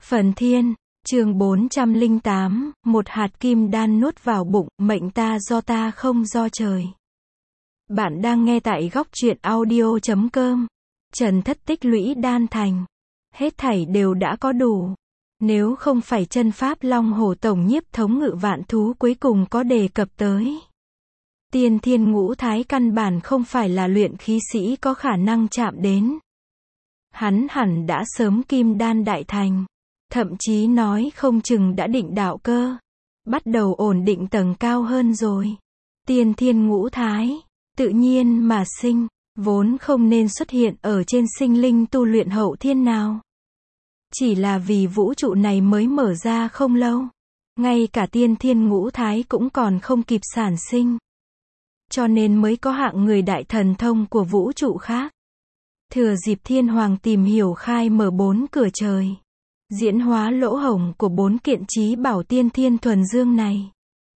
Phần Thiên, chương 408, một hạt kim đan nuốt vào bụng, mệnh ta do ta không do trời. Bạn đang nghe tại góc truyện audio.com. Trần Thất tích lũy đan thành. Hết thảy đều đã có đủ. Nếu không phải chân pháp Long Hổ Tổng Nhiếp Thống Ngự Vạn Thú cuối cùng có đề cập tới. Tiên Thiên Ngũ Thái căn bản không phải là luyện khí sĩ có khả năng chạm đến. Hắn hẳn đã sớm kim đan đại thành. Thậm chí nói không chừng đã định đạo cơ. Bắt đầu ổn định tầng cao hơn rồi. Tiên Thiên Ngũ Thái, tự nhiên mà sinh, vốn không nên xuất hiện ở trên sinh linh tu luyện hậu thiên nào. Chỉ là vì vũ trụ này mới mở ra không lâu. Ngay cả Tiên Thiên Ngũ Thái cũng còn không kịp sản sinh. Cho nên mới có hạng người đại thần thông của vũ trụ khác. Thừa dịp Thiên Hoàng tìm hiểu khai mở 4 cửa trời. Diễn hóa lỗ hổng của 4 kiện chí bảo tiên thiên thuần dương này.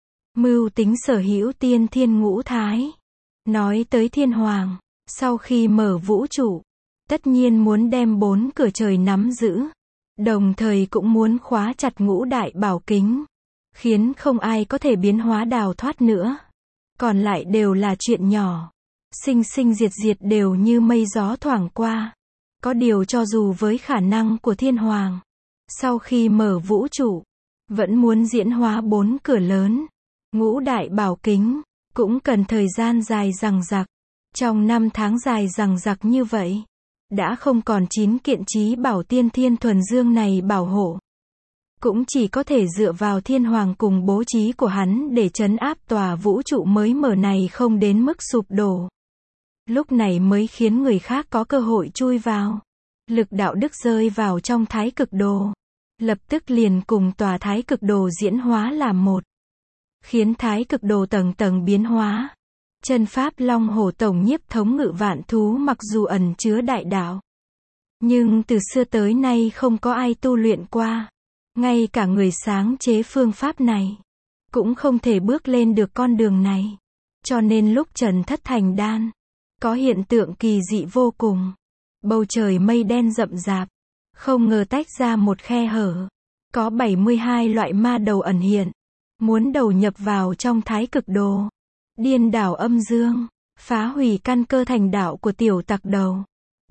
Mưu tính sở hữu Tiên Thiên Ngũ Thái. Nói tới Thiên Hoàng, sau khi mở vũ trụ, tất nhiên muốn đem 4 cửa trời nắm giữ. Đồng thời cũng muốn khóa chặt ngũ đại bảo kính. Khiến không ai có thể biến hóa đào thoát nữa. Còn lại đều là chuyện nhỏ. Sinh sinh diệt diệt đều như mây gió thoảng qua. Có điều cho dù với khả năng của Thiên Hoàng, sau khi mở vũ trụ, vẫn muốn diễn hóa 4 cửa lớn, ngũ đại bảo kính, cũng cần thời gian dài dằng dặc. Trong 5 tháng dài dằng dặc như vậy, đã không còn 9 kiện chí bảo tiên thiên thuần dương này bảo hộ. Cũng chỉ có thể dựa vào Thiên Hoàng cùng bố trí của hắn để trấn áp tòa vũ trụ mới mở này không đến mức sụp đổ. Lúc này mới khiến người khác có cơ hội chui vào. Lực đạo đức rơi vào trong thái cực đồ. Lập tức liền cùng tòa thái cực đồ diễn hóa làm một. Khiến thái cực đồ tầng tầng biến hóa. Chân pháp Long Hổ Tổng Nhiếp Thống Ngự Vạn Thú mặc dù ẩn chứa đại đạo. Nhưng từ xưa tới nay không có ai tu luyện qua. Ngay cả người sáng chế phương pháp này. Cũng không thể bước lên được con đường này. Cho nên lúc Trần Thất thành đan. Có hiện tượng kỳ dị vô cùng. Bầu trời mây đen rậm rạp. Không ngờ tách ra một khe hở. Có 72 loại ma đầu ẩn hiện. Muốn đầu nhập vào trong thái cực đồ. Điên đảo âm dương. Phá hủy căn cơ thành đạo của tiểu tặc đầu.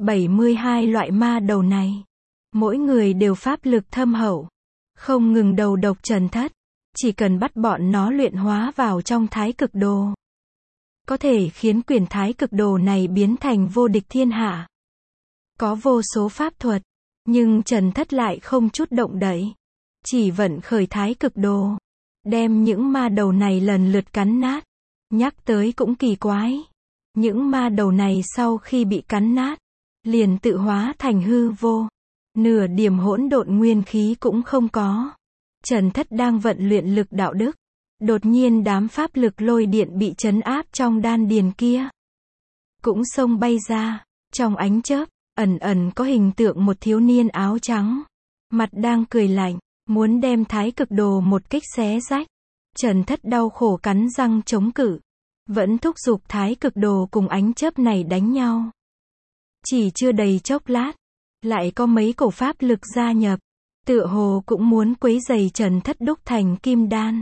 72 loại ma đầu này. Mỗi người đều pháp lực thâm hậu. Không ngừng đầu độc Trần Thất. Chỉ cần bắt bọn nó luyện hóa vào trong thái cực đồ. Có thể khiến quyển thái cực đồ này biến thành vô địch thiên hạ. Có vô số pháp thuật. Nhưng Trần Thất lại không chút động đậy. Chỉ vận khởi thái cực đồ. Đem những ma đầu này lần lượt cắn nát. Nhắc tới cũng kỳ quái. Những ma đầu này sau khi bị cắn nát. Liền tự hóa thành hư vô. Nửa điểm hỗn độn nguyên khí cũng không có. Trần Thất đang vận luyện lực đạo đức. Đột nhiên đám pháp lực lôi điện bị trấn áp trong đan điền kia. Cũng xông bay ra. Trong ánh chớp. Ẩn ẩn có hình tượng một thiếu niên áo trắng. Mặt đang cười lạnh. Muốn đem thái cực đồ một kích xé rách. Trần Thất đau khổ cắn răng chống cự. Vẫn thúc giục thái cực đồ cùng ánh chớp này đánh nhau. Chỉ chưa đầy chốc lát. Lại có mấy cổ pháp lực gia nhập. Tựa hồ cũng muốn quấy rầy Trần Thất đúc thành kim đan.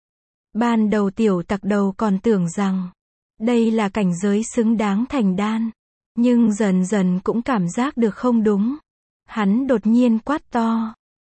Ban đầu tiểu tặc đầu còn tưởng rằng. Đây là cảnh giới xứng đáng thành đan. Nhưng dần dần cũng cảm giác được không đúng. Hắn đột nhiên quát to.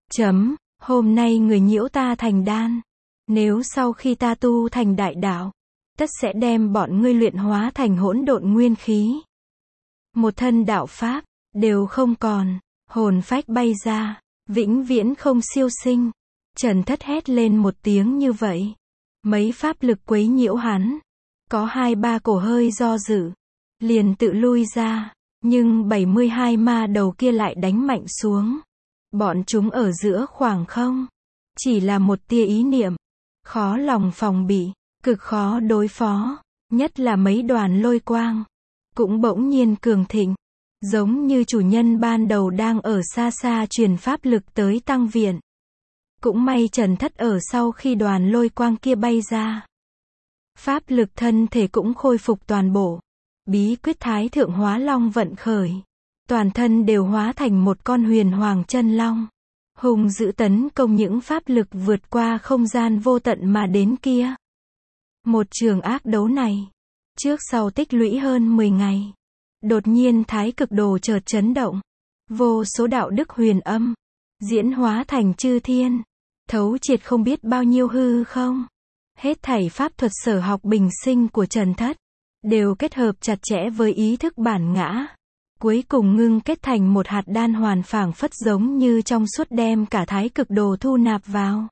Hôm nay người nhiễu ta thành đan. Nếu sau khi ta tu thành đại đạo. Tất sẽ đem bọn ngươi luyện hóa thành hỗn độn nguyên khí. Một thân đạo pháp. Đều không còn. Hồn phách bay ra. Vĩnh viễn không siêu sinh. Trần Thất hét lên một tiếng như vậy. Mấy pháp lực quấy nhiễu hắn. Có 2-3 cổ hơi do dự. Liền tự lui ra. Nhưng 72 ma đầu kia lại đánh mạnh xuống. Bọn chúng ở giữa khoảng không. Chỉ là một tia ý niệm. Khó lòng phòng bị. Cực khó đối phó. Nhất là mấy đoàn lôi quang. Cũng bỗng nhiên cường thịnh. Giống như chủ nhân ban đầu đang ở xa xa truyền pháp lực tới tăng viện. Cũng may Trần Thất ở sau khi đoàn lôi quang kia bay ra. Pháp lực thân thể cũng khôi phục toàn bộ. Bí quyết Thái Thượng Hóa Long vận khởi. Toàn thân đều hóa thành một con huyền hoàng chân long. hung dữ tấn công những pháp lực vượt qua không gian vô tận mà đến kia. Một trường ác đấu này, trước sau tích lũy hơn 10 ngày. Đột nhiên thái cực đồ chợt chấn động. Vô số đạo đức huyền âm, diễn hóa thành chư thiên, thấu triệt không biết bao nhiêu hư không. Hết thảy pháp thuật sở học bình sinh của Trần Thất, đều kết hợp chặt chẽ với ý thức bản ngã. Cuối cùng ngưng kết thành một hạt đan hoàn phảng phất giống như trong suốt đem cả thái cực đồ thu nạp vào.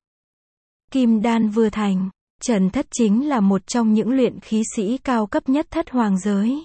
Kim đan vừa thành, Trần Thất chính là một trong những luyện khí sĩ cao cấp nhất thất hoàng giới.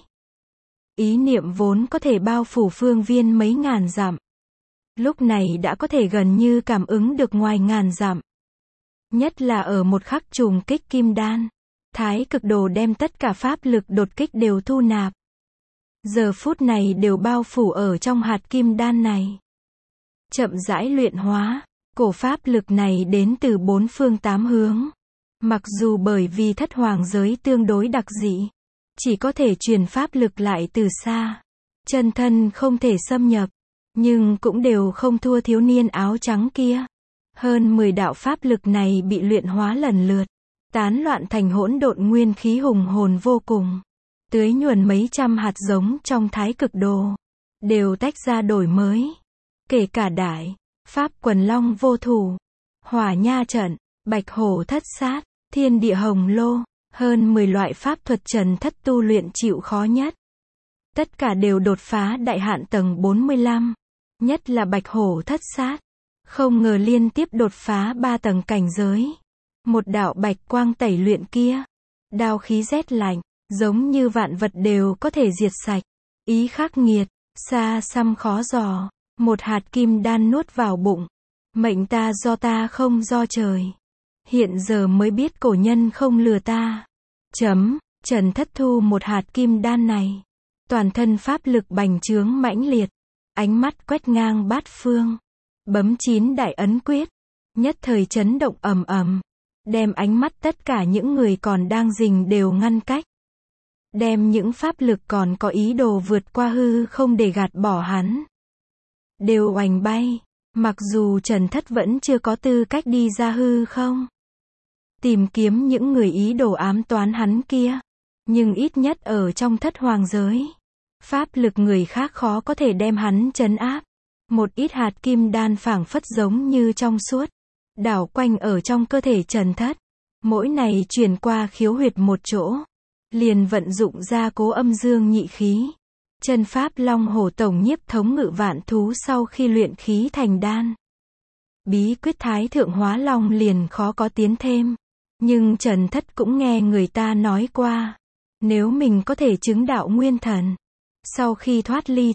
Ý niệm vốn có thể bao phủ phương viên mấy ngàn dặm. Lúc này đã có thể gần như cảm ứng được ngoài ngàn dặm. Nhất là ở một khắc trùng kích kim đan. Thái cực đồ đem tất cả pháp lực đột kích đều thu nạp. Giờ phút này đều bao phủ ở trong hạt kim đan này. Chậm rãi luyện hóa, cổ pháp lực này đến từ bốn phương tám hướng. Mặc dù bởi vì thất hoàng giới tương đối đặc dị, chỉ có thể truyền pháp lực lại từ xa. Chân thân không thể xâm nhập, nhưng cũng đều không thua thiếu niên áo trắng kia. Hơn 10 đạo pháp lực này bị luyện hóa lần lượt, tán loạn thành hỗn độn nguyên khí hùng hồn vô cùng. Tưới nhuần mấy trăm hạt giống trong thái cực đồ, đều tách ra đổi mới. Kể cả đại, pháp quần long vô thủ, hỏa nha trận, bạch hổ thất sát, thiên địa hồng lô, hơn 10 loại pháp thuật Trần Thất tu luyện chịu khó nhất. Tất cả đều đột phá đại hạn tầng 45, nhất là bạch hổ thất sát. Không ngờ liên tiếp đột phá 3 tầng cảnh giới. Một đạo bạch quang tẩy luyện kia, đao khí rét lạnh, giống như vạn vật đều có thể diệt sạch. Ý khắc nghiệt, xa xăm khó dò, một hạt kim đan nuốt vào bụng. Mệnh ta do ta không do trời. Hiện giờ mới biết cổ nhân không lừa ta. Trần Thất thu một hạt kim đan này. Toàn thân pháp lực bành trướng mãnh liệt. Ánh mắt quét ngang bát phương. Bấm 9 đại ấn quyết. Nhất thời chấn động ầm ầm. Đem ánh mắt tất cả những người còn đang rình đều ngăn cách. Đem những pháp lực còn có ý đồ vượt qua hư không để gạt bỏ hắn. Đều oành bay. Mặc dù Trần Thất vẫn chưa có tư cách đi ra hư không. Tìm kiếm những người ý đồ ám toán hắn kia. Nhưng ít nhất ở trong thất hoàng giới. Pháp lực người khác khó có thể đem hắn trấn áp. Một ít hạt kim đan phảng phất giống như trong suốt. Đảo quanh ở trong cơ thể Trần Thất. Mỗi này truyền qua khiếu huyệt một chỗ. Liền vận dụng ra cố âm dương nhị khí. Chân pháp long hổ tổng nhiếp thống ngự vạn thú sau khi luyện khí thành đan. Bí quyết thái thượng hóa long liền khó có tiến thêm. Nhưng Trần Thất cũng nghe người ta nói qua. Nếu mình có thể chứng đạo nguyên thần. Sau khi thoát ly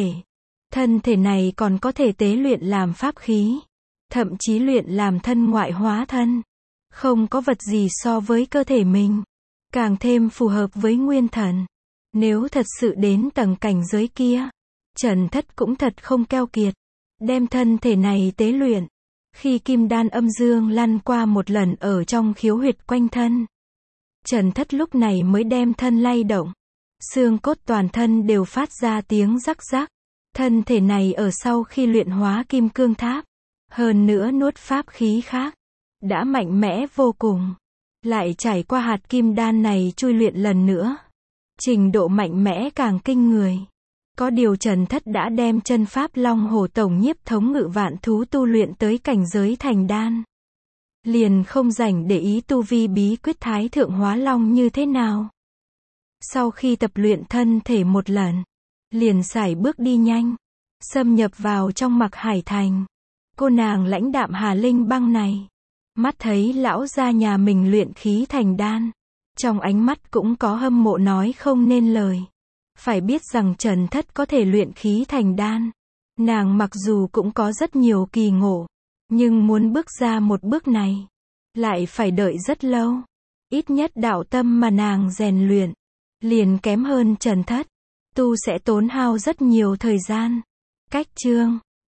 thân thể này còn có thể tế luyện làm pháp khí. Thậm chí luyện làm thân ngoại hóa thân. Không có vật gì so với cơ thể mình. Càng thêm phù hợp với nguyên thần. Nếu thật sự đến tầng cảnh giới kia. Trần Thất cũng thật không keo kiệt. Đem thân thể này tế luyện. Khi kim đan âm dương lăn qua một lần ở trong khiếu huyệt quanh thân. Trần Thất lúc này mới đem thân lay động. Xương cốt toàn thân đều phát ra tiếng rắc rắc. Thân thể này ở sau khi luyện hóa kim cương tháp. Hơn nữa nuốt pháp khí khác. Đã mạnh mẽ vô cùng. Lại trải qua hạt kim đan này chui luyện lần nữa. Trình độ mạnh mẽ càng kinh người. Có điều Trần Thất đã đem chân pháp long hổ tổng nhiếp thống ngự vạn thú tu luyện tới cảnh giới thành đan. Liền không rảnh để ý tu vi bí quyết thái thượng hóa long như thế nào. Sau khi tập luyện thân thể một lần, liền sải bước đi nhanh, xâm nhập vào trong Mặc Hải Thành. Cô nàng lãnh đạm Hà Linh Băng này, mắt thấy lão gia nhà mình luyện khí thành đan, trong ánh mắt cũng có hâm mộ nói không nên lời. Phải biết rằng Trần Thất có thể luyện khí thành đan. Nàng mặc dù cũng có rất nhiều kỳ ngộ, nhưng muốn bước ra một bước này, lại phải đợi rất lâu. Ít nhất đạo tâm mà nàng rèn luyện, liền kém hơn Trần Thất. Tu sẽ tốn hao rất nhiều thời gian. Cách chương